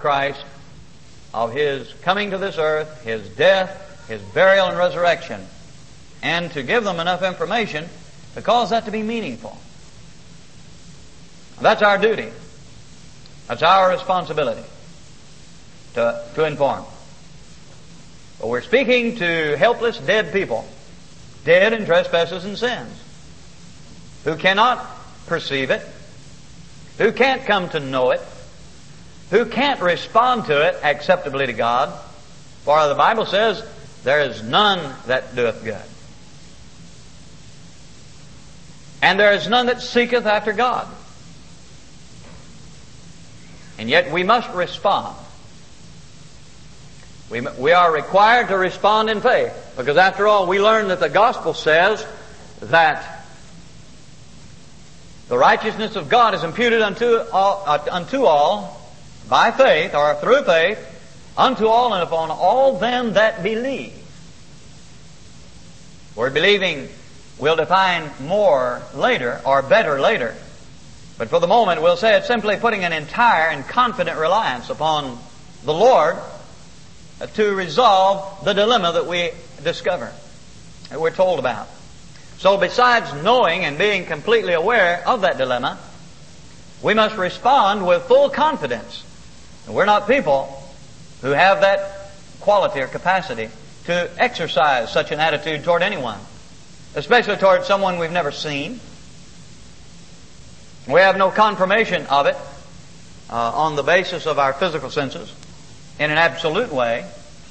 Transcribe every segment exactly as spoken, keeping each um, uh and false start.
Christ, of His coming to this earth, His death, His burial and resurrection, and to give them enough information to cause that to be meaningful. That's our duty. That's our responsibility to, to inform. But we're speaking to helpless, dead people, dead in trespasses and sins, who cannot perceive it, who can't come to know it, who can't respond to it acceptably to God. For the Bible says, there is none that doeth good, and there is none that seeketh after God. And yet we must respond. We, we are required to respond in faith, because after all, we learn that the gospel says that the righteousness of God is imputed unto all, uh, unto all by faith, or through faith, unto all and upon all them that believe. Word believing we'll define more later, or better later. But for the moment, we'll say it's simply putting an entire and confident reliance upon the Lord to resolve the dilemma that we discover, that we're told about. So besides knowing and being completely aware of that dilemma, we must respond with full confidence. And we're not people who have that quality or capacity to exercise such an attitude toward anyone, especially toward someone we've never seen. We have no confirmation of it uh, on the basis of our physical senses in an absolute way.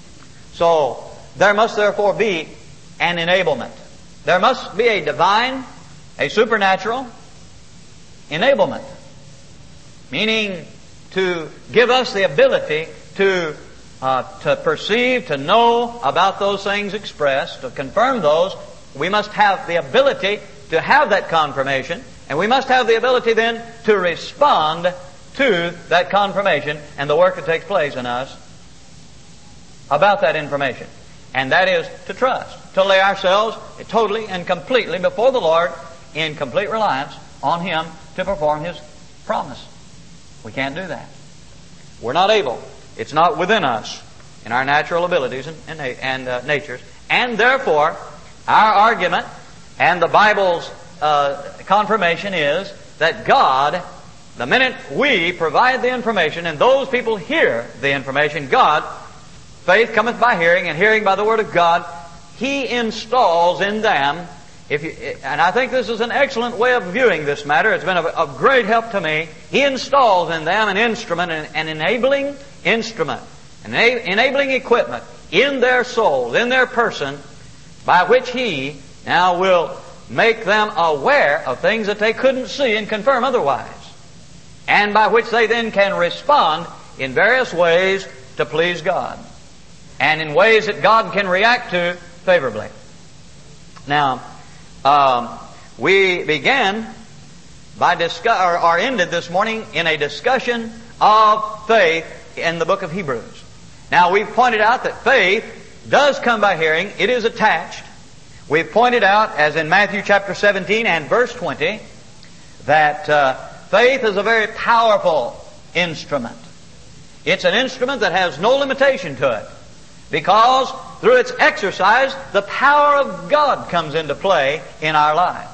So there must therefore be an enablement. There must be a divine, a supernatural enablement, meaning to give us the ability to uh, to perceive, to know about those things expressed, to confirm those. We must have the ability to have that confirmation, and we must have the ability then to respond to that confirmation and the work that takes place in us about that information. And that is to trust, to lay ourselves totally and completely before the Lord in complete reliance on Him to perform His promise. We can't do that. We're not able. It's not within us in our natural abilities and, and, and uh, natures. And therefore, our argument and the Bible's uh, confirmation is that God, the minute we provide the information and those people hear the information, God, faith cometh by hearing, and hearing by the Word of God, He installs in them, if you, and I think this is an excellent way of viewing this matter. It's been of, of great help to me. He installs in them an instrument, an, an enabling instrument, an enabling equipment in their souls, in their person, by which He now will make them aware of things that they couldn't see and confirm otherwise, and by which they then can respond in various ways to please God, and in ways that God can react to favorably. Now, um, we began by discuss, or, or ended this morning in a discussion of faith in the book of Hebrews. Now, we've pointed out that faith does come by hearing. It is attached. We've pointed out, as in Matthew chapter seventeen and verse twenty, that uh, faith is a very powerful instrument. It's an instrument that has no limitation to it, because through its exercise, the power of God comes into play in our lives.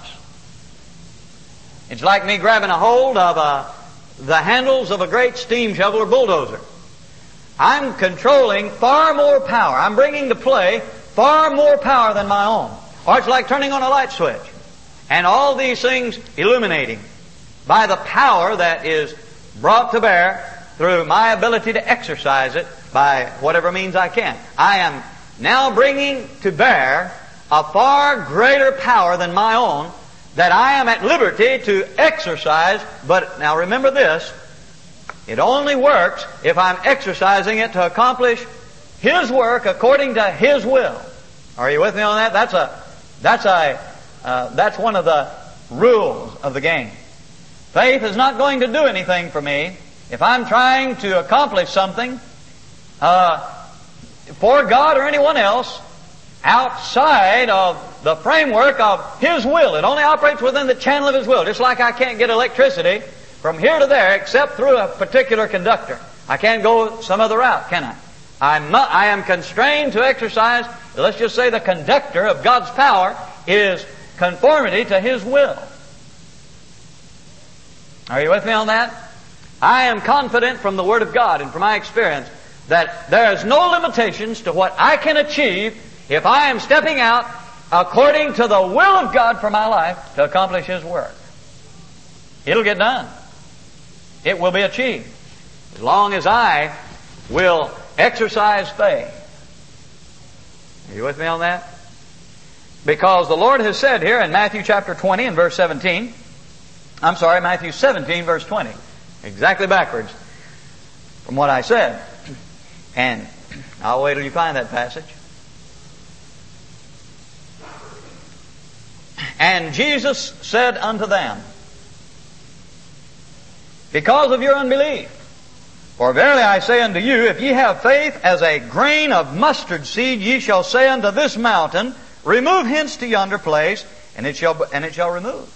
It's like me grabbing a hold of uh, the handles of a great steam shovel or bulldozer. I'm controlling far more power. I'm bringing to play far more power than my own. Or it's like turning on a light switch. And all these things illuminating by the power that is brought to bear through my ability to exercise it by whatever means I can. I am now bringing to bear a far greater power than my own that I am at liberty to exercise. But now remember this, it only works if I'm exercising it to accomplish His work according to His will. Are you with me on that? That's a, that's a, uh, that's one of the rules of the game. Faith is not going to do anything for me if I'm trying to accomplish something uh, for God or anyone else outside of the framework of His will. It only operates within the channel of His will. Just like I can't get electricity from here to there except through a particular conductor. I can't go some other route, can I? I'm not, I am constrained to exercise, let's just say the conductor of God's power is conformity to His will. Are you with me on that? I am confident from the Word of God and from my experience that there is no limitations to what I can achieve if I am stepping out according to the will of God for my life to accomplish His work. It'll get done. It will be achieved. As long as I will exercise faith. Are you with me on that? Because the Lord has said here in Matthew chapter twenty and verse seventeen, I'm sorry, Matthew seventeen verse twenty, exactly backwards from what I said. And I'll wait till you find that passage. And Jesus said unto them, because of your unbelief, for verily I say unto you, if ye have faith as a grain of mustard seed, ye shall say unto this mountain, remove hence to yonder place, and it shall and it shall remove.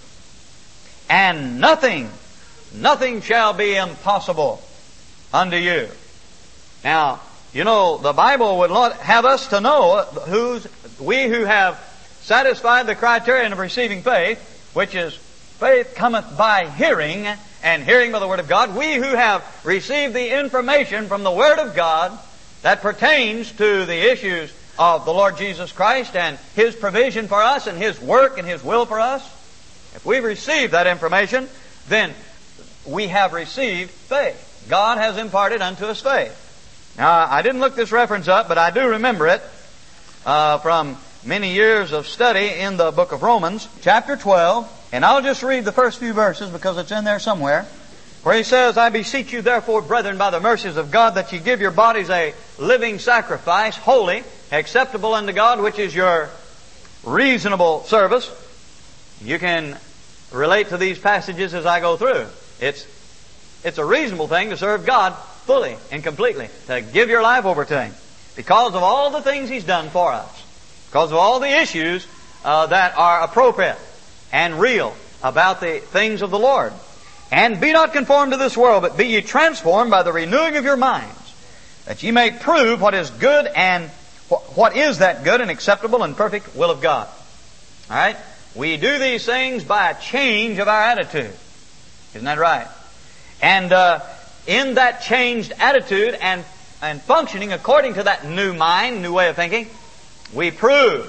And nothing, nothing shall be impossible unto you. Now, you know, the Bible would have us to know who's we who have satisfied the criterion of receiving faith, which is faith cometh by hearing, and hearing by the Word of God. We who have received the information from the Word of God that pertains to the issues of the Lord Jesus Christ and His provision for us and His work and His will for us, if we've received that information, then we have received faith. God has imparted unto us faith. Now, I didn't look this reference up, but I do remember it uh, from many years of study in the book of Romans, chapter twelve, and I'll just read the first few verses because it's in there somewhere, where he says, I beseech you therefore, brethren, by the mercies of God, that ye give your bodies a living sacrifice, holy, acceptable unto God, which is your reasonable service. You can relate to these passages as I go through. It's, it's a reasonable thing to serve God fully and completely, to give your life over to Him, because of all the things He's done for us, because of all the issues uh, that are appropriate and real about the things of the Lord. And be not conformed to this world, but be ye transformed by the renewing of your minds, that ye may prove what is good and wh- what is that good and acceptable and perfect will of God. All right? We do these things by a change of our attitude. Isn't that right? And uh, in that changed attitude and, and functioning according to that new mind, new way of thinking, we prove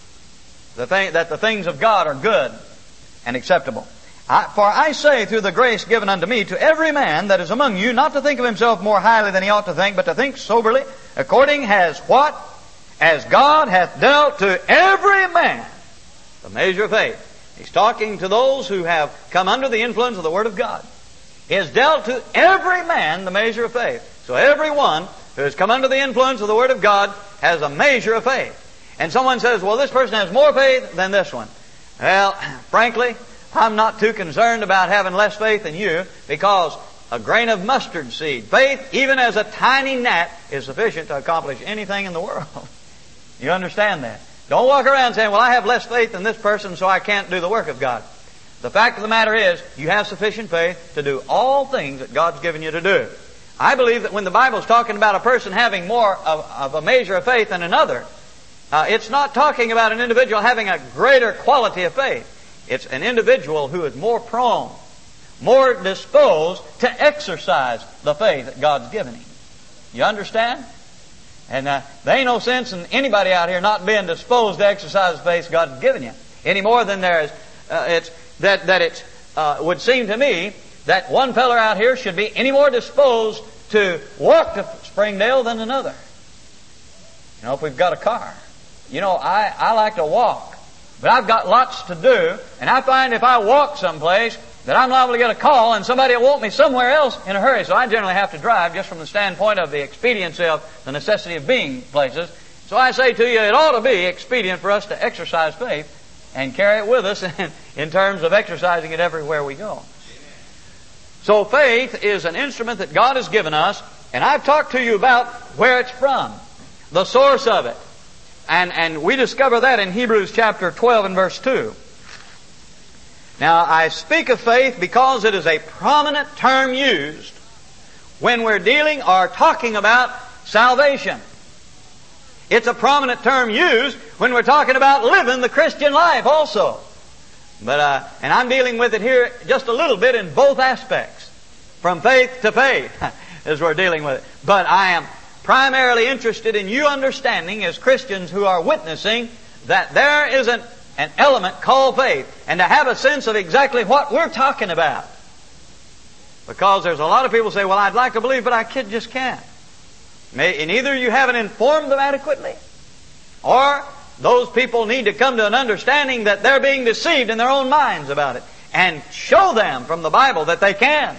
the thing, that the things of God are good and acceptable. I, for I say, through the grace given unto me, to every man that is among you, not to think of himself more highly than he ought to think, but to think soberly, according as what? As God hath dealt to every man the measure of faith. He's talking to those who have come under the influence of the Word of God. He has dealt to every man the measure of faith. So everyone who has come under the influence of the Word of God has a measure of faith. And someone says, well, this person has more faith than this one. Well, frankly, I'm not too concerned about having less faith than you, because a grain of mustard seed, faith, even as a tiny gnat, is sufficient to accomplish anything in the world. You understand that? Don't walk around saying, well, I have less faith than this person, so I can't do the work of God. The fact of the matter is, you have sufficient faith to do all things that God's given you to do. I believe that when the Bible's talking about a person having more of, of a measure of faith than another, uh, it's not talking about an individual having a greater quality of faith. It's an individual who is more prone, more disposed to exercise the faith that God's given him. You understand? And uh, there ain't no sense in anybody out here not being disposed to exercise the faith God's given you, any more than there is. Uh, it's that that it uh, would seem to me that one feller out here should be any more disposed to walk to Springdale than another. You know, if we've got a car, you know, I I like to walk, but I've got lots to do, and I find if I walk someplace that I'm liable to get a call and somebody will want me somewhere else in a hurry. So I generally have to drive just from the standpoint of the expediency of the necessity of being places. So I say to you, it ought to be expedient for us to exercise faith and carry it with us in, in terms of exercising it everywhere we go. So faith is an instrument that God has given us, and I've talked to you about where it's from, the source of it. And, and we discover that in Hebrews chapter twelve and verse two. Now, I speak of faith because it is a prominent term used when we're dealing or talking about salvation. It's a prominent term used when we're talking about living the Christian life also. But uh, and I'm dealing with it here just a little bit in both aspects, from faith to faith, as we're dealing with it. But I am primarily interested in you understanding, as Christians who are witnessing, that there is an, an element called faith, and to have a sense of exactly what we're talking about. Because there's a lot of people say, well, I'd like to believe, but I kid just can't. May, and either you haven't informed them adequately, or those people need to come to an understanding that they're being deceived in their own minds about it, and show them from the Bible that they can.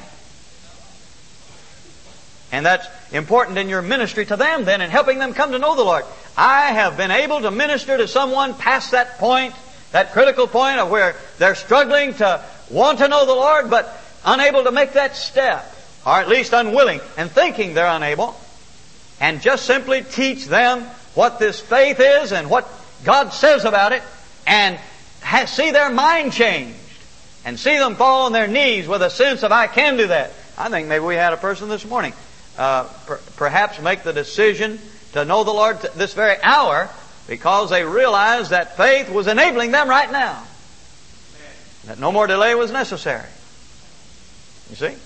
And that's important in your ministry to them then, in helping them come to know the Lord. I have been able to minister to someone past that point, that critical point of where they're struggling to want to know the Lord, but unable to make that step, or at least unwilling, and thinking they're unable, and just simply teach them what this faith is and what God says about it, and ha- see their mind changed, and see them fall on their knees with a sense of, I can do that. I think maybe we had a person this morning uh, per- perhaps make the decision to know the Lord t- this very hour because they realized that faith was enabling them right now, that no more delay was necessary. You see?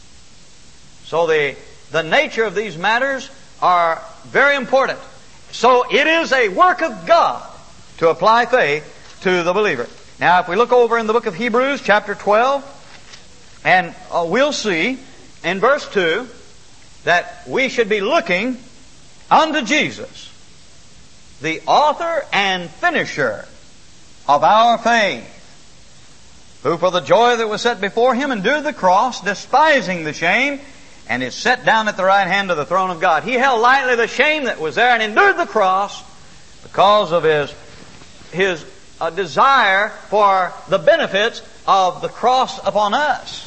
So the the nature of these matters are very important. So it is a work of God to apply faith to the believer. Now, if we look over in the book of Hebrews, chapter twelve, and uh, we'll see in verse two that we should be looking unto Jesus, the author and finisher of our faith, who for the joy that was set before Him endured the cross, despising the shame, and is set down at the right hand of the throne of God. He held lightly the shame that was there and endured the cross because of His, his uh, desire for the benefits of the cross upon us.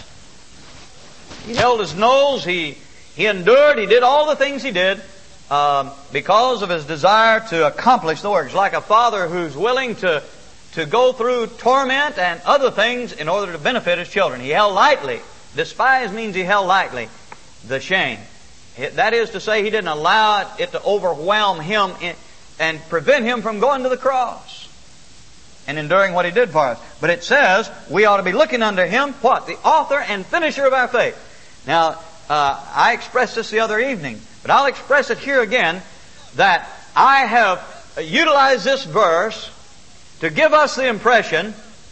He held His nose, He, he endured, He did all the things He did um, because of His desire to accomplish the works. Like a father who's willing to to go through torment and other things in order to benefit his children. He held lightly. Despise means he held lightly the shame. That is to say, he didn't allow it to overwhelm him and prevent him from going to the cross and enduring what He did for us. But it says we ought to be looking unto Him, what? The author and finisher of our faith. Now, uh, I expressed this the other evening, but I'll express it here again, that I have utilized this verse to give us the impression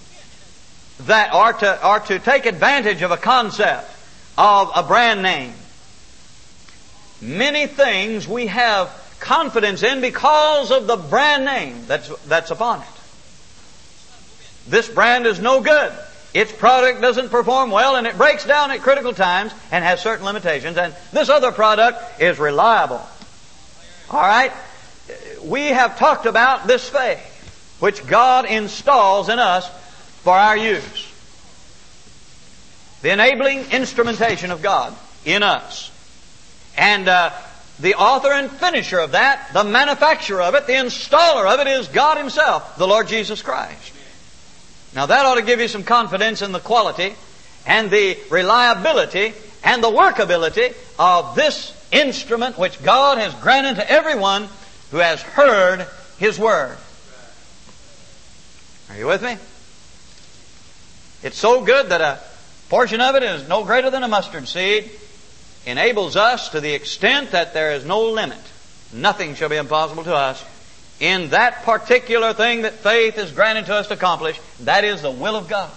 that, or to, or to take advantage of a concept of a brand name. Many things we have confidence in because of the brand name that's, that's upon it. This brand is no good. Its product doesn't perform well, and it breaks down at critical times and has certain limitations. And this other product is reliable. All right? We have talked about this faith, which God installs in us for our use. The enabling instrumentation of God in us. And uh, the author and finisher of that, the manufacturer of it, the installer of it is God Himself, the Lord Jesus Christ. Now that ought to give you some confidence in the quality and the reliability and the workability of this instrument which God has granted to everyone who has heard His Word. Are you with me? It's so good that a portion of it is no greater than a mustard seed, enables us to the extent that there is no limit. Nothing shall be impossible to us in that particular thing that faith is granted to us to accomplish. That is the will of God.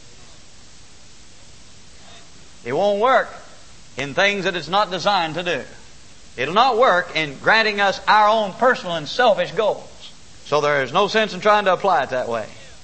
It won't work in things that it's not designed to do. It'll not work in granting us our own personal and selfish goals. So there is no sense in trying to apply it that way.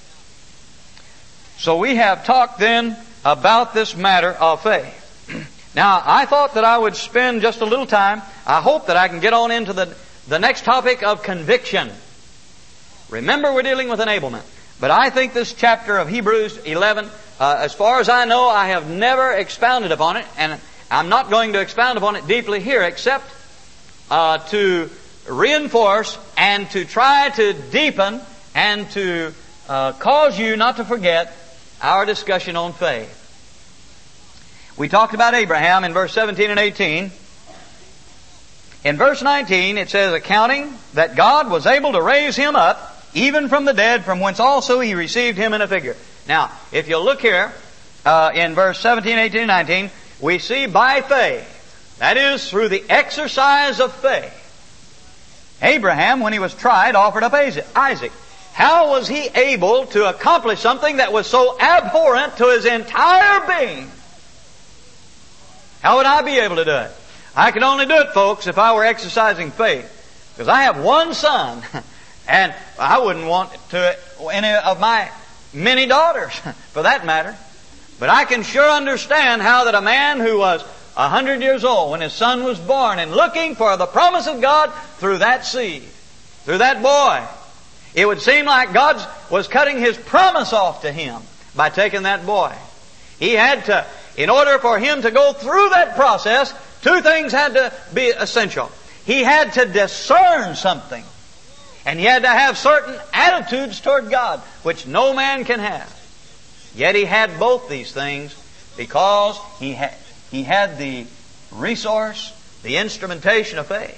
So we have talked then about this matter of faith. Now, I thought that I would spend just a little time. I hope that I can get on into the, the next topic of conviction. Remember, we're dealing with enablement. But I think this chapter of Hebrews eleven, uh, as far as I know, I have never expounded upon it, and I'm not going to expound upon it deeply here, except uh, to reinforce and to try to deepen and to uh, cause you not to forget our discussion on faith. We talked about Abraham in verse seventeen and eighteen. In verse nineteen, it says, accounting that God was able to raise him up, even from the dead, from whence also he received him in a figure. Now, if you look here, uh, in verse seventeen, eighteen, and nineteen, we see by faith, that is, through the exercise of faith, Abraham, when he was tried, offered up Isaac. How was he able to accomplish something that was so abhorrent to his entire being? How would I be able to do it? I can only do it, folks, if I were exercising faith. Because I have one son, and I wouldn't want to any of my many daughters, for that matter. But I can sure understand how that a man who was a hundred years old when his son was born and looking for the promise of God through that seed, through that boy, it would seem like God was cutting His promise off to him by taking that boy. He had to, in order for him to go through that process, two things had to be essential. He had to discern something, and he had to have certain attitudes toward God, which no man can have. Yet he had both these things because he had, he had the resource, the instrumentation of faith.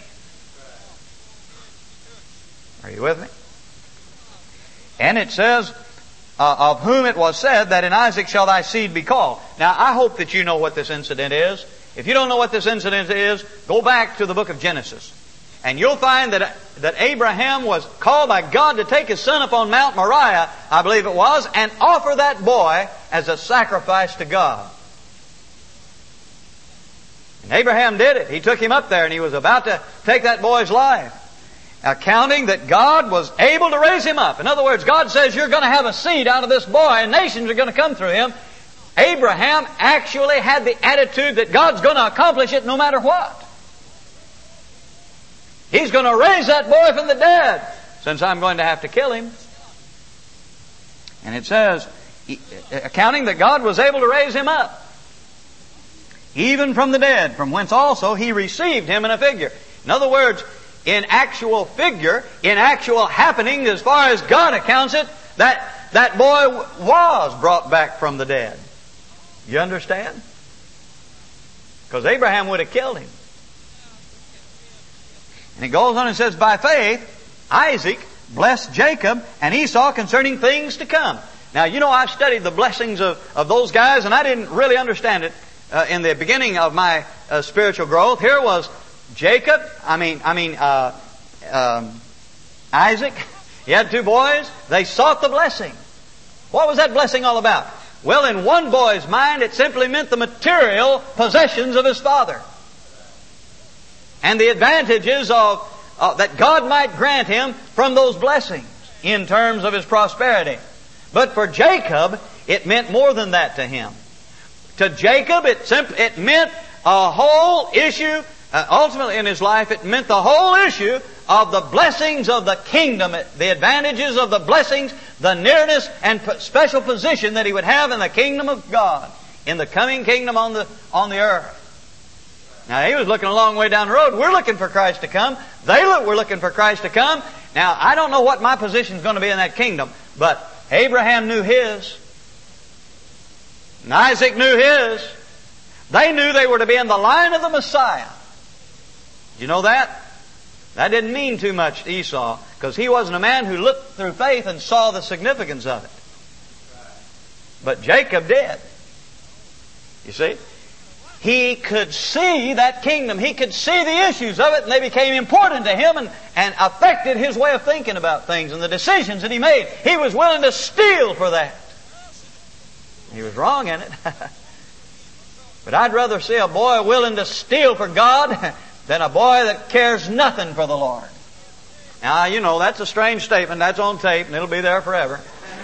Are you with me? And it says, uh, of whom it was said that in Isaac shall thy seed be called. Now, I hope that you know what this incident is. If you don't know what this incident is, go back to the book of Genesis. And you'll find that, that Abraham was called by God to take his son up on Mount Moriah, I believe it was, and offer that boy as a sacrifice to God. And Abraham did it. He took him up there and he was about to take that boy's life, accounting that God was able to raise him up. In other words, God says you're going to have a seed out of this boy and nations are going to come through him. Abraham actually had the attitude that God's going to accomplish it no matter what. He's going to raise that boy from the dead, since I'm going to have to kill him. And it says, accounting that God was able to raise him up, even from the dead, from whence also he received him in a figure. In other words, in actual figure, in actual happening, as far as God accounts it, that, that boy was brought back from the dead. You understand? Because Abraham would have killed him. And it goes on and says, by faith, Isaac blessed Jacob and Esau concerning things to come. Now, you know, I've studied the blessings of, of those guys, and I didn't really understand it uh, in the beginning of my uh, spiritual growth. Here was Jacob, I mean, I mean, uh, um, Isaac. He had two boys. They sought the blessing. What was that blessing all about? Well, in one boy's mind, it simply meant the material possessions of his father, and the advantages of uh, that God might grant him from those blessings in terms of his prosperity. But for Jacob, it meant more than that to him. To Jacob, it simply it meant a whole issue. Uh, ultimately, in his life, it meant the whole issue of the blessings of the kingdom, the advantages of the blessings, the nearness and special position that he would have in the kingdom of God, in the coming kingdom on the on the earth. Now, he was looking a long way down the road. We're looking for Christ to come. They look, we're looking for Christ to come. Now, I don't know what my position is going to be in that kingdom, but Abraham knew his, and Isaac knew his. They knew they were to be in the line of the Messiah. Did you know that? That didn't mean too much to Esau, because he wasn't a man who looked through faith and saw the significance of it. But Jacob did. You see? He could see that kingdom. He could see the issues of it, and they became important to him and, and affected his way of thinking about things and the decisions that he made. He was willing to steal for that. He was wrong in it. But I'd rather see a boy willing to steal for God than a boy that cares nothing for the Lord. Now, you know, that's a strange statement. That's on tape, and it'll be there forever.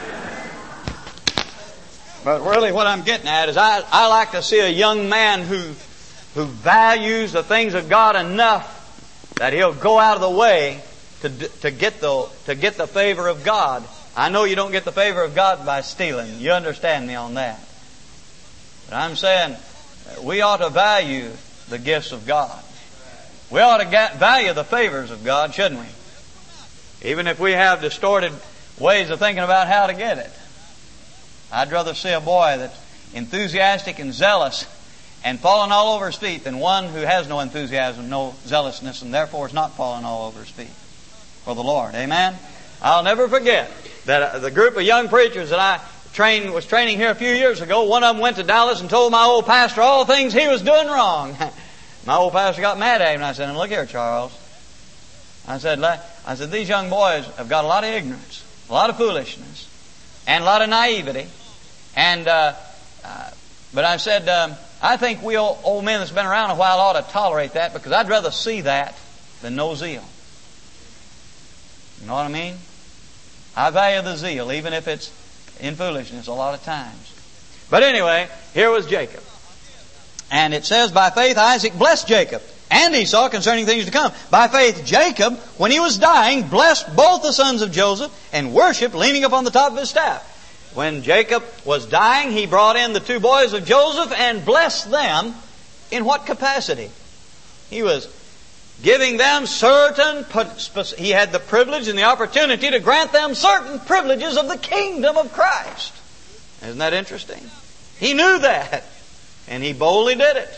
But really what I'm getting at is I, I like to see a young man who, who values the things of God enough that he'll go out of the way to, to, get the, to get the favor of God. I know you don't get the favor of God by stealing. You understand me on that. But I'm saying we ought to value the gifts of God. We ought to get, value the favors of God, shouldn't we? Even if we have distorted ways of thinking about how to get it. I'd rather see a boy that's enthusiastic and zealous and fallen all over his feet than one who has no enthusiasm, no zealousness, and therefore is not fallen all over his feet for the Lord. Amen? I'll never forget that the group of young preachers that I trained, was training here a few years ago, one of them went to Dallas and told my old pastor all the things he was doing wrong. My old pastor got mad at him, and I said, look here, Charles. I said, I said, these young boys have got a lot of ignorance, a lot of foolishness, and a lot of naivety. And, uh, uh, but I said, um, I think we old, old men that's been around a while ought to tolerate that, because I'd rather see that than no zeal. You know what I mean? I value the zeal, even if it's in foolishness a lot of times. But anyway, here was Jacob. And it says, by faith Isaac blessed Jacob and Esau concerning things to come. By faith Jacob, when he was dying, blessed both the sons of Joseph and worshipped leaning upon the top of his staff. When Jacob was dying, he brought in the two boys of Joseph and blessed them. In what capacity? He was giving them certain, he had the privilege and the opportunity to grant them certain privileges of the kingdom of Christ. Isn't that interesting? He knew that, and he boldly did it.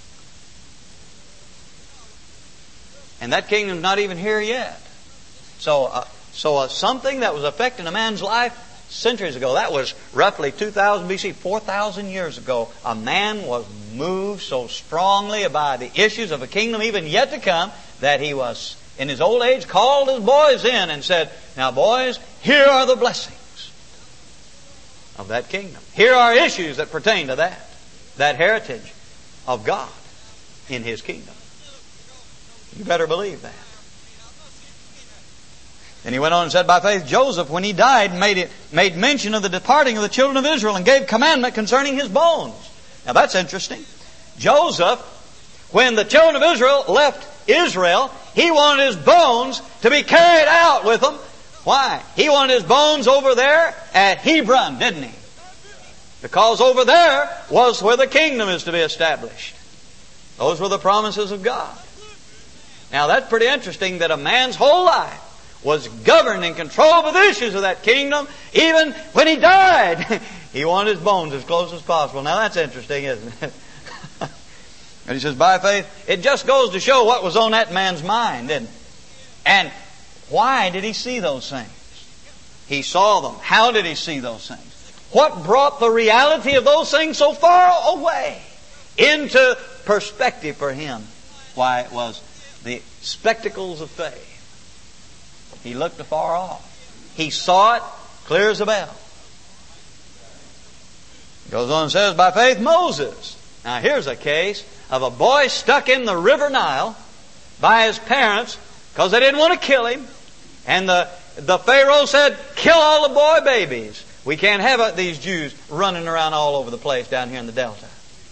And that kingdom's not even here yet. So, uh, so uh, something that was affecting a man's life centuries ago, that was roughly two thousand B C, four thousand years ago, a man was moved so strongly by the issues of a kingdom even yet to come that he was, in his old age, called his boys in and said, now boys, here are the blessings of that kingdom. Here are issues that pertain to that, that heritage of God in His kingdom. You better believe that. And he went on and said, by faith Joseph, when he died, made it, made mention of the departing of the children of Israel and gave commandment concerning his bones. Now that's interesting. Joseph, when the children of Israel left Israel, he wanted his bones to be carried out with them. Why? He wanted his bones over there at Hebron, didn't he? Because over there was where the kingdom is to be established. Those were the promises of God. Now that's pretty interesting that a man's whole life was governed and controlled with the issues of that kingdom. Even when he died, he wanted his bones as close as possible. Now that's interesting, isn't it? And he says, by faith, it just goes to show what was on that man's mind, didn't it? And why did he see those things? He saw them. How did he see those things? What brought the reality of those things so far away into perspective for him? Why, it was the spectacles of faith. He looked afar off. He saw it clear as a bell. Goes on and says, by faith Moses. Now here's a case of a boy stuck in the river Nile by his parents because they didn't want to kill him. And the, the Pharaoh said, kill all the boy babies. We can't have these Jews running around all over the place down here in the Delta.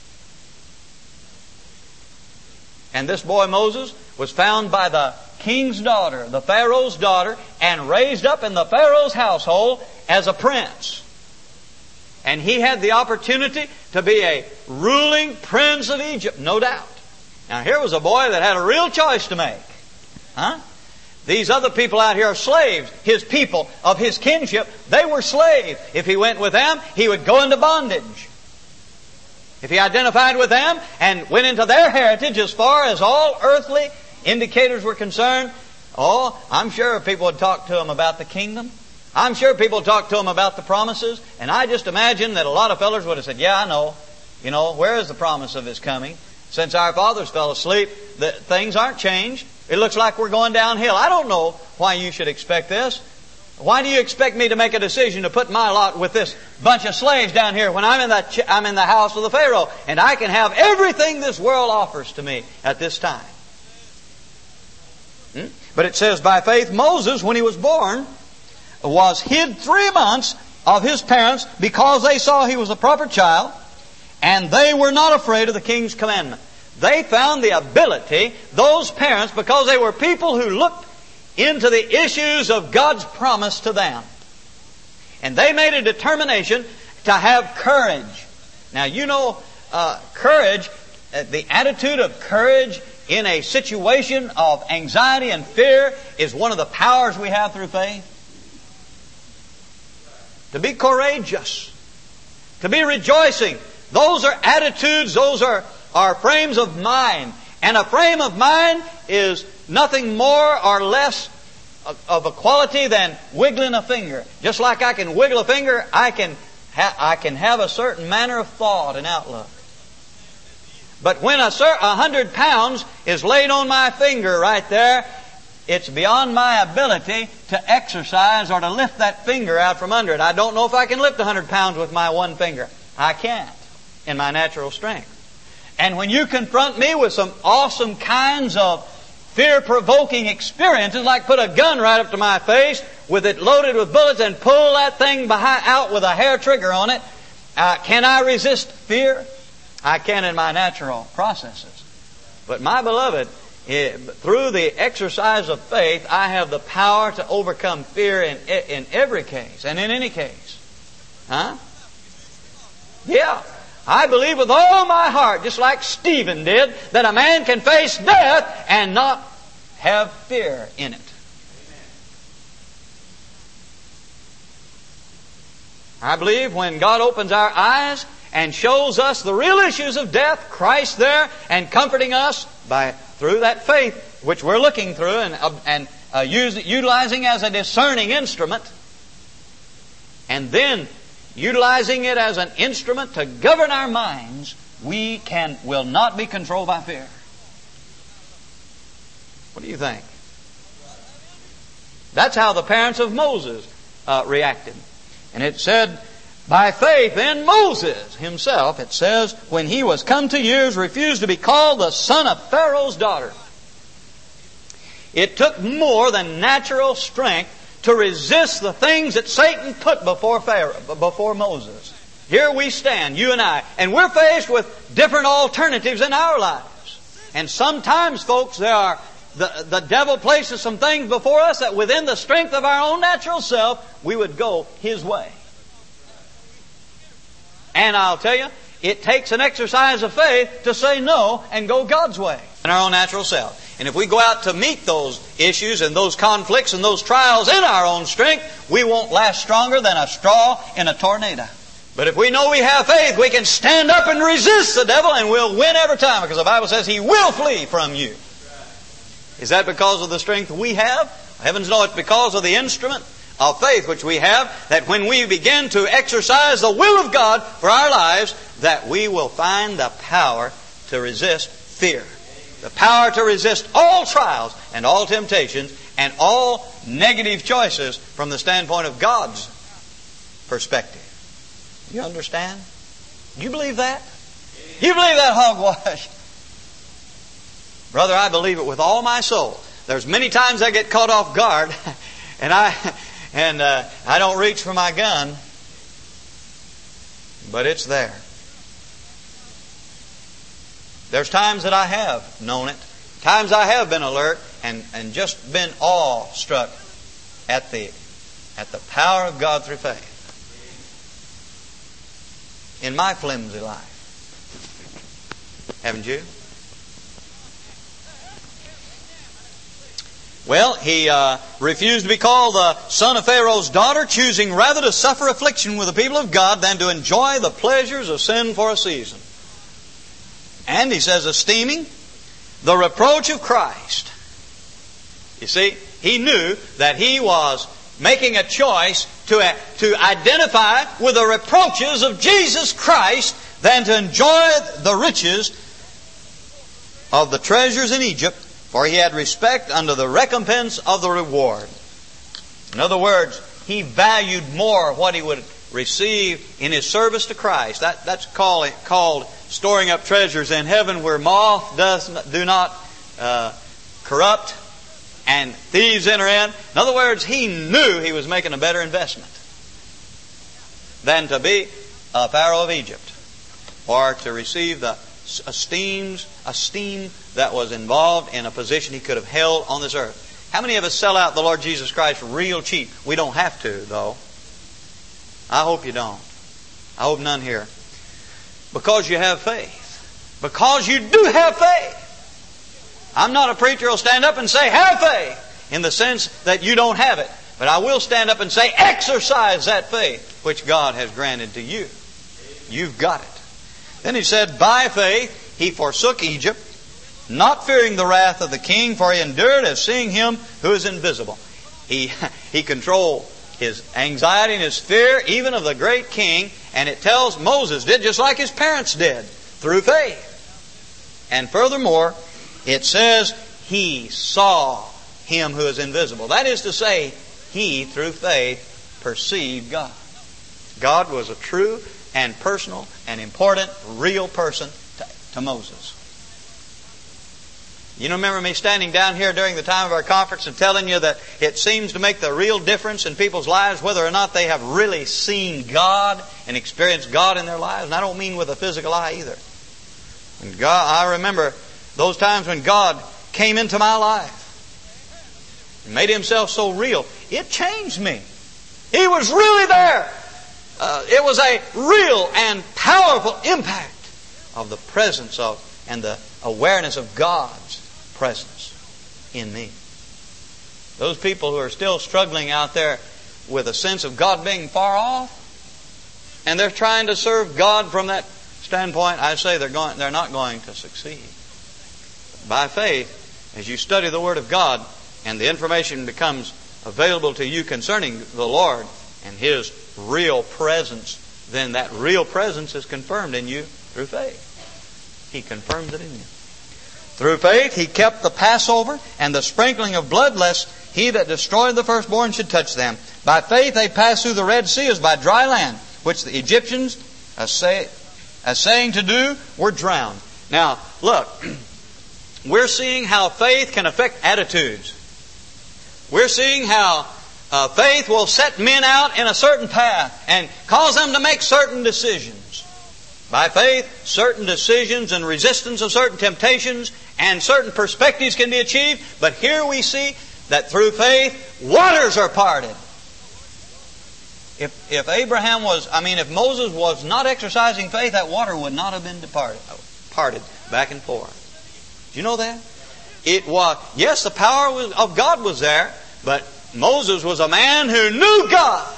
And this boy Moses was found by the king's daughter, the Pharaoh's daughter, and raised up in the Pharaoh's household as a prince. And he had the opportunity to be a ruling prince of Egypt, no doubt. Now here was a boy that had a real choice to make. Huh? These other people out here are slaves. His people of his kinship, they were slaves. If he went with them, he would go into bondage. If he identified with them and went into their heritage as far as all earthly indicators were concerned, oh, I'm sure people would talk to him about the kingdom. I'm sure people would talk to him about the promises. And I just imagine that a lot of fellas would have said, yeah, I know. You know, where is the promise of His coming? Since our fathers fell asleep, the, things aren't changed. It looks like we're going downhill. I don't know why you should expect this. Why do you expect me to make a decision to put my lot with this bunch of slaves down here when I'm in the, ch- I'm in the house of the Pharaoh and I can have everything this world offers to me at this time? Hmm? But it says, by faith Moses, when he was born, was hid three months of his parents because they saw he was a proper child, and they were not afraid of the king's commandment. They found the ability, those parents, because they were people who looked into the issues of God's promise to them. And they made a determination to have courage. Now you know, uh, courage, uh, the attitude of courage in a situation of anxiety and fear is one of the powers we have through faith. To be courageous. To be rejoicing. Those are attitudes, those are are frames of mind. And a frame of mind is nothing more or less of a quality than wiggling a finger. Just like I can wiggle a finger, I can ha- I can have a certain manner of thought and outlook. But when a, cer- a hundred pounds is laid on my finger right there, it's beyond my ability to exercise or to lift that finger out from under it. I don't know if I can lift a hundred pounds with my one finger. I can't in my natural strength. And when you confront me with some awesome kinds of fear-provoking experiences, like put a gun right up to my face with it loaded with bullets and pull that thing behind, out with a hair trigger on it, uh, can I resist fear? I can in my natural processes. But my beloved, it, through the exercise of faith, I have the power to overcome fear in, in every case and in any case. Huh? Yeah. I believe with all my heart, just like Stephen did, that a man can face death and not have fear in it. I believe when God opens our eyes and shows us the real issues of death, Christ there and comforting us by through that faith which we're looking through and, uh, and uh, use, utilizing as a discerning instrument, and then utilizing it as an instrument to govern our minds, we can will not be controlled by fear. What do you think? That's how the parents of Moses uh, reacted. And it said, by faith then Moses himself, it says, when he was come to years, refused to be called the son of Pharaoh's daughter. It took more than natural strength to resist the things that Satan put before Pharaoh, before Moses. Here we stand, you and I, and we're faced with different alternatives in our lives. And sometimes, folks, there are the, the devil places some things before us that within the strength of our own natural self, we would go his way. And I'll tell you, it takes an exercise of faith to say no and go God's way in our own natural self. And if we go out to meet those issues and those conflicts and those trials in our own strength, we won't last stronger than a straw in a tornado. But if we know we have faith, we can stand up and resist the devil and we'll win every time, because the Bible says he will flee from you. Is that because of the strength we have? Heavens no, it's because of the instrument of faith which we have, that when we begin to exercise the will of God for our lives, that we will find the power to resist fear. The power to resist all trials and all temptations and all negative choices from the standpoint of God's perspective. You understand? You believe that? You believe that hogwash? Brother, I believe it with all my soul. There's many times I get caught off guard and I and uh, I don't reach for my gun, but it's there. There's times that I have known it. Times I have been alert and, and just been awe-struck at the, at the power of God through faith in my flimsy life. Haven't you? Well, he uh, refused to be called the son of Pharaoh's daughter, choosing rather to suffer affliction with the people of God than to enjoy the pleasures of sin for a season. And he says, esteeming the reproach of Christ. You see, he knew that he was making a choice to, uh, to identify with the reproaches of Jesus Christ than to enjoy the riches of the treasures in Egypt, for he had respect unto the recompense of the reward. In other words, he valued more what he would receive in his service to Christ. That, that's called, called storing up treasures in heaven where moth does do not uh, corrupt and thieves enter in. In other words, he knew he was making a better investment than to be a Pharaoh of Egypt or to receive the esteems, esteem that was involved in a position he could have held on this earth. How many of us sell out the Lord Jesus Christ real cheap? We don't have to, though. I hope you don't. I hope none here. Because you have faith. Because you do have faith. I'm not a preacher who'll stand up and say, have faith, in the sense that you don't have it. But I will stand up and say, exercise that faith which God has granted to you. You've got it. Then he said, by faith, he forsook Egypt, not fearing the wrath of the king, for he endured as seeing him who is invisible. He, he controlled his anxiety and his fear, even of the great king, and it tells Moses did just like his parents did, through faith. And furthermore, it says he saw him who is invisible. That is to say, he, through faith, perceived God. God was a true and personal and important, real person to, to Moses. You remember me standing down here during the time of our conference and telling you that it seems to make the real difference in people's lives whether or not they have really seen God and experienced God in their lives? And I don't mean with a physical eye either. When God, I remember those times when God came into my life and made Himself so real. It changed me. He was really there. Uh, it was a real and powerful impact of the presence of and the awareness of God's presence in me. Those people who are still struggling out there with a sense of God being far off, and they're trying to serve God from that standpoint, I say they're going, they're not going to succeed. By faith, as you study the Word of God and the information becomes available to you concerning the Lord and His real presence, then that real presence is confirmed in you through faith. He confirms it in you. Through faith, he kept the Passover and the sprinkling of blood, lest he that destroyed the firstborn should touch them. By faith, they passed through the Red Sea as by dry land, which the Egyptians, assay, assaying to do, were drowned. Now, look, we're seeing how faith can affect attitudes. We're seeing how uh, faith will set men out in a certain path and cause them to make certain decisions. By faith, certain decisions and resistance of certain temptations and certain perspectives can be achieved. But here we see that through faith, waters are parted. If, if Abraham was, I mean, if Moses was not exercising faith, that water would not have been departed, parted back and forth. Do you know that? It was, yes, the power was, of God was there, but Moses was a man who knew God.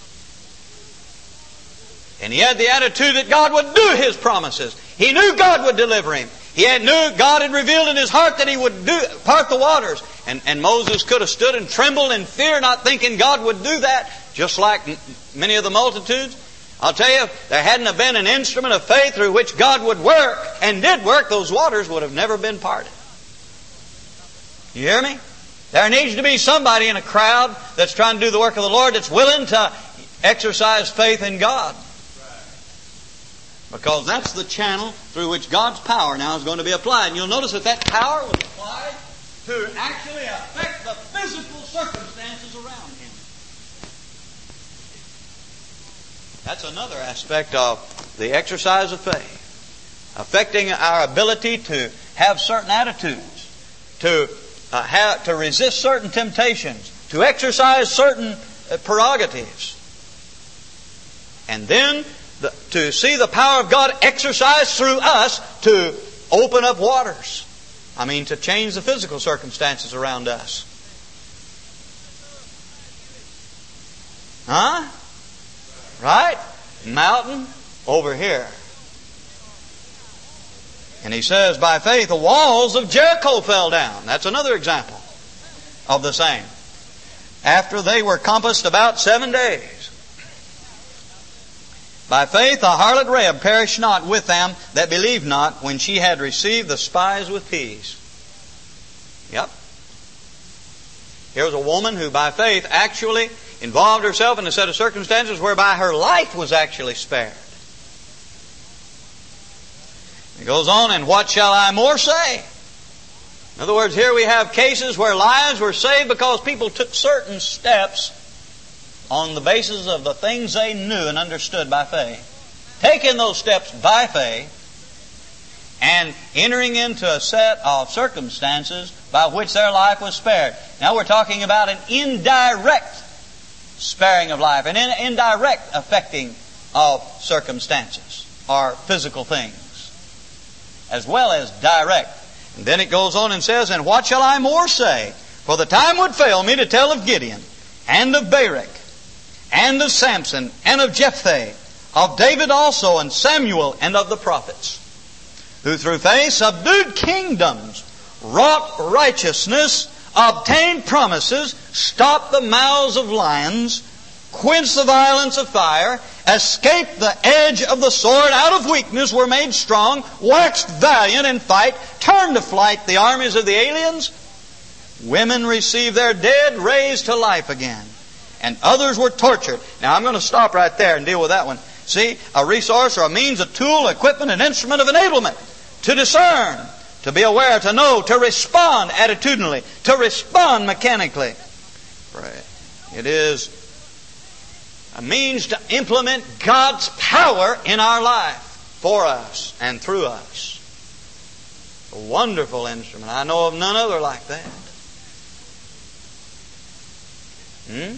And he had the attitude that God would do His promises. He knew God would deliver him. He had knew God had revealed in his heart that He would do part the waters. And, and Moses could have stood and trembled in fear, not thinking God would do that, just like many of the multitudes. I'll tell you, if there hadn't have been an instrument of faith through which God would work, and did work, those waters would have never been parted. You hear me? There needs to be somebody in a crowd that's trying to do the work of the Lord that's willing to exercise faith in God. Because that's the channel through which God's power now is going to be applied. And you'll notice that that power was applied to actually affect the physical circumstances around him. That's another aspect of the exercise of faith. Affecting our ability to have certain attitudes, to uh, have, to resist certain temptations, to exercise certain uh, prerogatives. And then The, to see the power of God exercised through us to open up waters. I mean, to change the physical circumstances around us. Huh? Right? Mountain over here. And he says, by faith, the walls of Jericho fell down. That's another example of the same. After they were compassed about seven days. By faith, the harlot Rahab perished not with them that believed not, when she had received the spies with peace. Yep. Here's a woman who by faith actually involved herself in a set of circumstances whereby her life was actually spared. It goes on, and what shall I more say? In other words, here we have cases where lives were saved because people took certain steps on the basis of the things they knew and understood by faith. Taking those steps by faith and entering into a set of circumstances by which their life was spared. Now we're talking about an indirect sparing of life, an indirect affecting of circumstances or physical things, as well as direct. And then it goes on and says, and what shall I more say? For the time would fail me to tell of Gideon and of Barak, and of Samson, and of Jephthah, of David also, and Samuel, and of the prophets, who through faith subdued kingdoms, wrought righteousness, obtained promises, stopped the mouths of lions, quenched the violence of fire, escaped the edge of the sword, out of weakness were made strong, waxed valiant in fight, turned to flight the armies of the aliens. Women received their dead raised to life again, and others were tortured. Now I'm going to stop right there and deal with that one. See, a resource or a means, a tool, equipment, an instrument of enablement to discern, to be aware, to know, to respond attitudinally, to respond mechanically. It is a means to implement God's power in our life, for us and through us. A wonderful instrument. I know of none other like that. Hmm?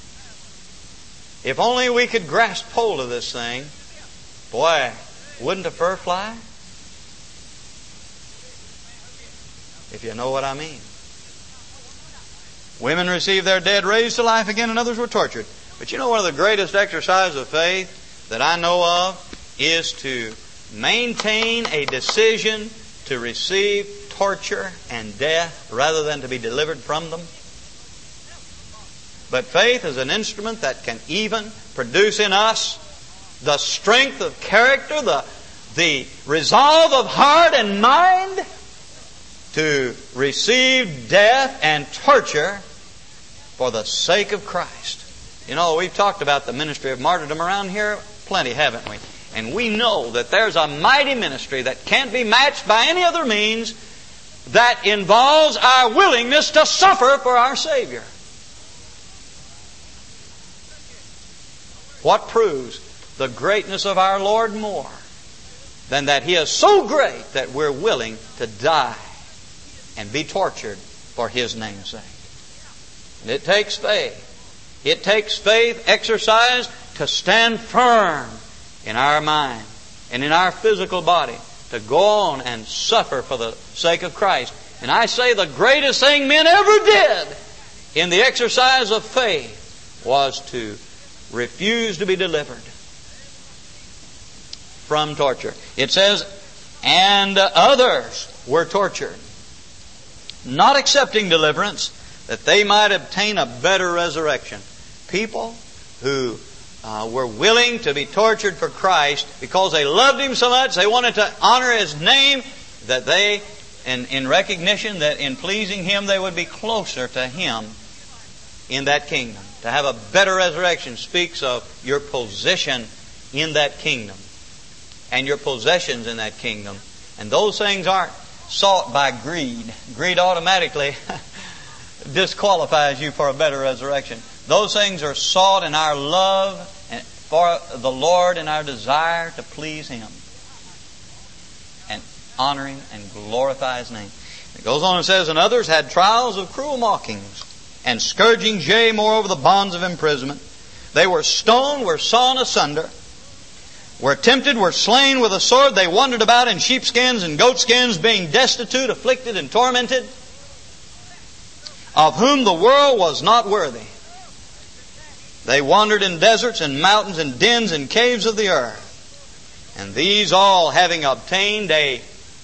If only we could grasp hold of this thing, boy, wouldn't a fur fly? If you know what I mean. Women received their dead raised to life again, and others were tortured. But you know, one of the greatest exercises of faith that I know of is to maintain a decision to receive torture and death rather than to be delivered from them. But faith is an instrument that can even produce in us the strength of character, the, the resolve of heart and mind to receive death and torture for the sake of Christ. You know, we've talked about the ministry of martyrdom around here plenty, haven't we? And we know that there's a mighty ministry that can't be matched by any other means that involves our willingness to suffer for our Savior. What proves the greatness of our Lord more than that He is so great that we're willing to die and be tortured for His name's sake? And it takes faith. It takes faith exercised to stand firm in our mind and in our physical body to go on and suffer for the sake of Christ. And I say the greatest thing men ever did in the exercise of faith was to refuse to be delivered from torture. It says, and others were tortured, not accepting deliverance, that they might obtain a better resurrection. People who uh, were willing to be tortured for Christ because they loved Him so much, they wanted to honor His name, that they, in, in recognition that in pleasing Him they would be closer to Him in that kingdom. To have a better resurrection speaks of your position in that kingdom and your possessions in that kingdom. And those things aren't sought by greed. Greed automatically disqualifies you for a better resurrection. Those things are sought in our love for the Lord and our desire to please Him and honor Him and glorify His name. It goes on and says, and others had trials of cruel mockings and scourgings, yea, moreover the bonds of imprisonment. They were stoned, were sawn asunder, were tempted, were slain with a sword. They wandered about in sheepskins and goatskins, being destitute, afflicted, and tormented, of whom the world was not worthy. They wandered in deserts and mountains and dens and caves of the earth. And these all, having obtained a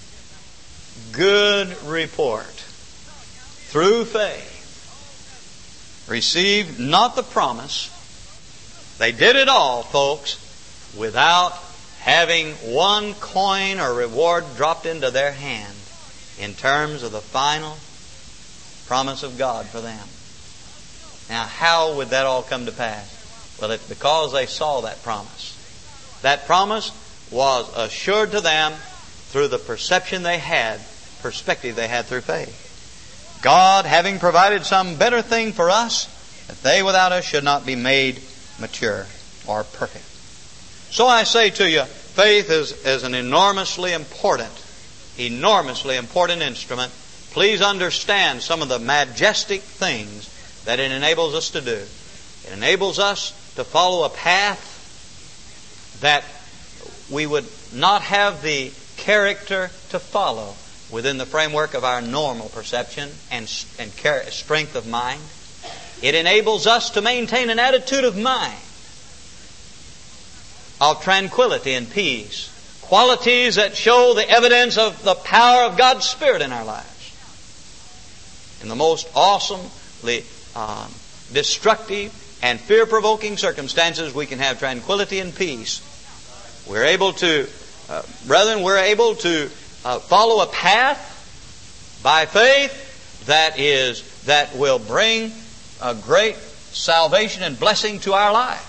good report through faith, received not the promise. They did it all, folks, without having one coin or reward dropped into their hand in terms of the final promise of God for them. Now, how would that all come to pass? Well, it's because they saw that promise. That promise was assured to them through the perception they had, perspective they had through faith. God having provided some better thing for us, that they without us should not be made mature or perfect. So I say to you, faith is, is an enormously important, enormously important instrument. Please understand some of the majestic things that it enables us to do. It enables us to follow a path that we would not have the character to follow within the framework of our normal perception and, and strength of mind. It enables us to maintain an attitude of mind of tranquility and peace qualities that show the evidence of the power of God's Spirit in our lives. In the most awesomely um, destructive and fear-provoking circumstances, we can have tranquility and peace. We're able to, uh, brethren, we're able to uh, follow a path by faith that is that will bring a great salvation and blessing to our life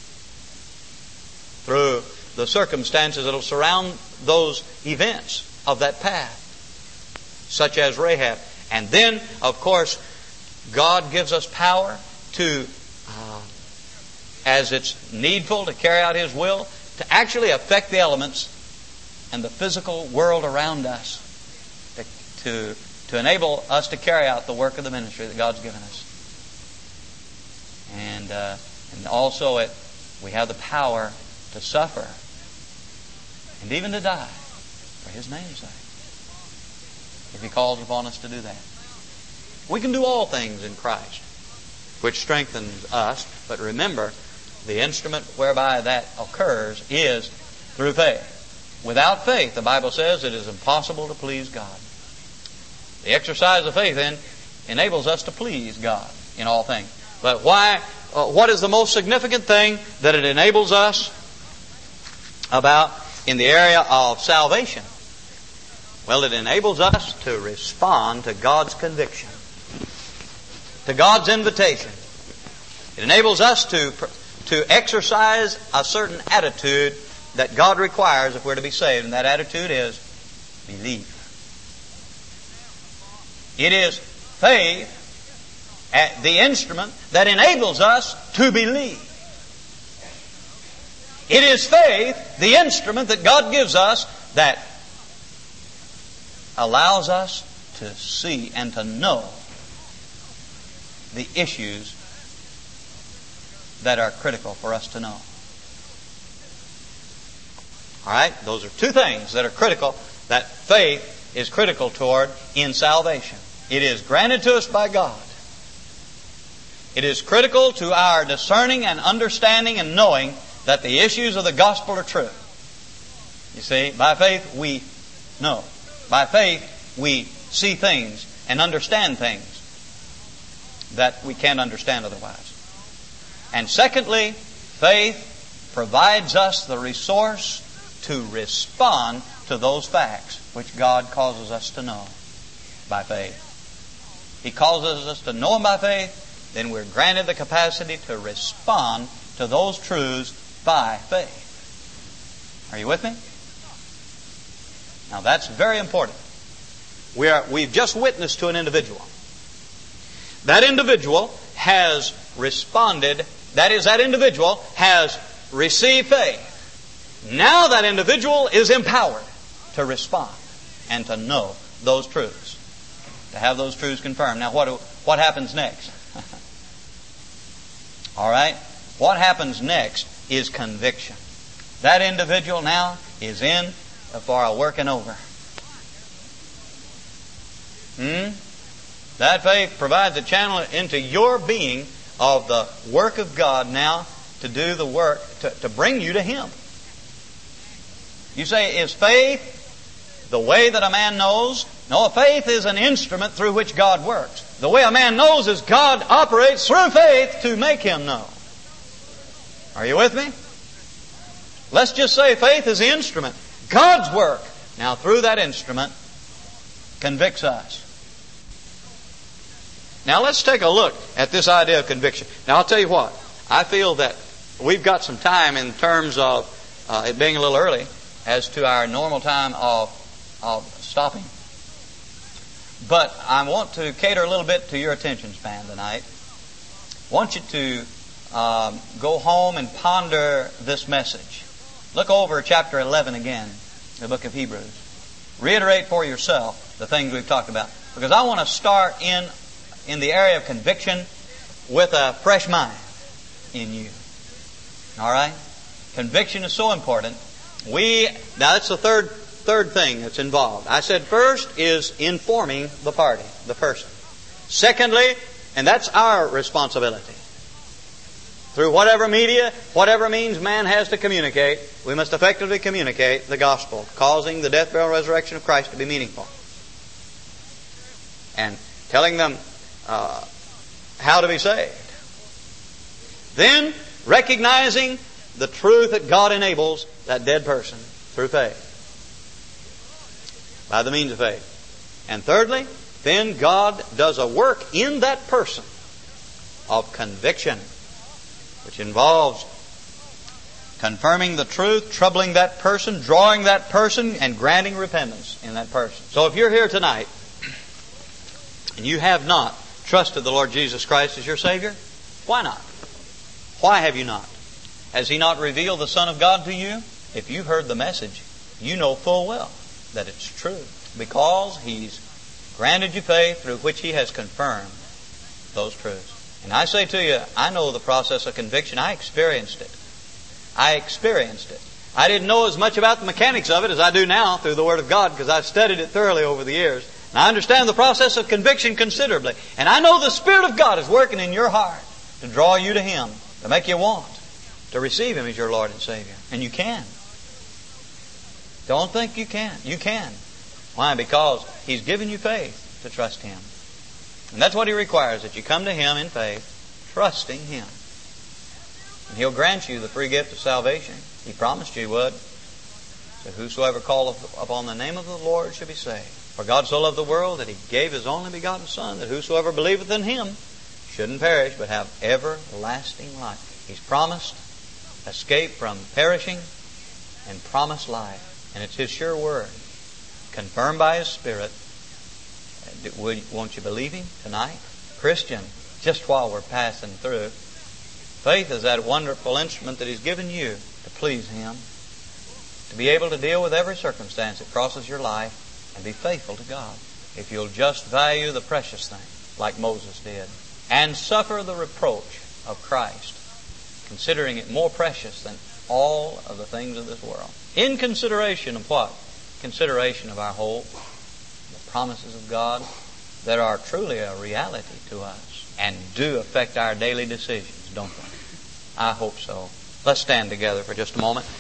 through the circumstances that will surround those events of that path, such as Rahab. And then, of course, God gives us power to, uh, as it's needful to carry out His will, to actually affect the elements and the physical world around us, to, to, to enable us to carry out the work of the ministry that God's given us. And, uh, and also it, we have the power to suffer and even to die for His name's sake, if He calls upon us to do that. We can do all things in Christ, which strengthens us. But remember, the instrument whereby that occurs is through faith. Without faith, the Bible says, it is impossible to please God. The exercise of faith then enables us to please God in all things. But why? Uh, what is the most significant thing that it enables us about in the area of salvation? Well, it enables us to respond to God's conviction, to God's invitation. It enables us to, to exercise a certain attitude that God requires if we're to be saved. And that attitude is belief. It is faith, the instrument that enables us to believe. It is faith, the instrument that God gives us, that allows us to see and to know the issues that are critical for us to know. All right? Those are two things that are critical, that faith is critical toward in salvation. It is granted to us by God. It is critical to our discerning and understanding and knowing that the issues of the gospel are true. You see, by faith we know. By faith we see things and understand things that we can't understand otherwise. And secondly, faith provides us the resource to respond to those facts which God causes us to know by faith. He causes us to know them by faith, then we're granted the capacity to respond to those truths by faith. Are you with me? Now that's very important. We are, we've just witnessed to an individual. That individual has responded, that is, that individual has received faith. Now that individual is empowered to respond and to know those truths, to have those truths confirmed. Now what, what happens next? All right? What happens next is conviction. That individual now is in for a working over. Hmm? That faith provides a channel into your being of the work of God now to do the work, to, to bring you to Him. You say, is faith the way that a man knows? No, faith is an instrument through which God works. The way a man knows is God operates through faith to make him know. Are you with me? Let's just say faith is the instrument. God's work, now through that instrument, convicts us. Now let's take a look at this idea of conviction. Now I'll tell you what. I feel that we've got some time in terms of uh, it being a little early as to our normal time of, of stopping. But I want to cater a little bit to your attention span tonight. I want you to um, go home and ponder this message. Look over chapter eleven again, the book of Hebrews. Reiterate for yourself the things we've talked about. Because I want to start in, in the area of conviction with a fresh mind in you. All right? Conviction is so important. We, now that's the third third thing that's involved. I said first is informing the party, the person. Secondly, and that's our responsibility. Through whatever media, whatever means man has to communicate, we must effectively communicate the gospel, causing the death, burial, and resurrection of Christ to be meaningful. And telling them uh, how to be saved. Then, recognizing the truth that God enables that dead person through faith. By the means of faith. And thirdly, then God does a work in that person of conviction, which involves confirming the truth, troubling that person, drawing that person, and granting repentance in that person. So if you're here tonight and you have not trusted the Lord Jesus Christ as your Savior, why not? Why have you not? Has He not revealed the Son of God to you? If you heard the message, you know full well that it's true, because He's granted you faith through which He has confirmed those truths. And I say to you, I know the process of conviction. I experienced it. I experienced it. I didn't know as much about the mechanics of it as I do now through the Word of God, because I've studied it thoroughly over the years. And I understand the process of conviction considerably. And I know the Spirit of God is working in your heart to draw you to Him, to make you want to receive Him as your Lord and Savior. And you can. Don't think you can't. You can. Why? Because He's given you faith to trust Him. And that's what He requires, that you come to Him in faith, trusting Him. And He'll grant you the free gift of salvation. He promised you He would. So whosoever calleth upon the name of the Lord shall be saved. For God so loved the world that He gave His only begotten Son, that whosoever believeth in Him shouldn't perish, but have everlasting life. He's promised escape from perishing and promised life. And it's His sure word, confirmed by His Spirit. Won't you believe Him tonight? Christian, just while we're passing through, faith is that wonderful instrument that He's given you to please Him, to be able to deal with every circumstance that crosses your life and be faithful to God. If you'll just value the precious thing, like Moses did, and suffer the reproach of Christ, considering it more precious than all of the things of this world. In consideration of what? Consideration of our hope, the promises of God that are truly a reality to us and do affect our daily decisions, don't they? I hope so. Let's stand together for just a moment.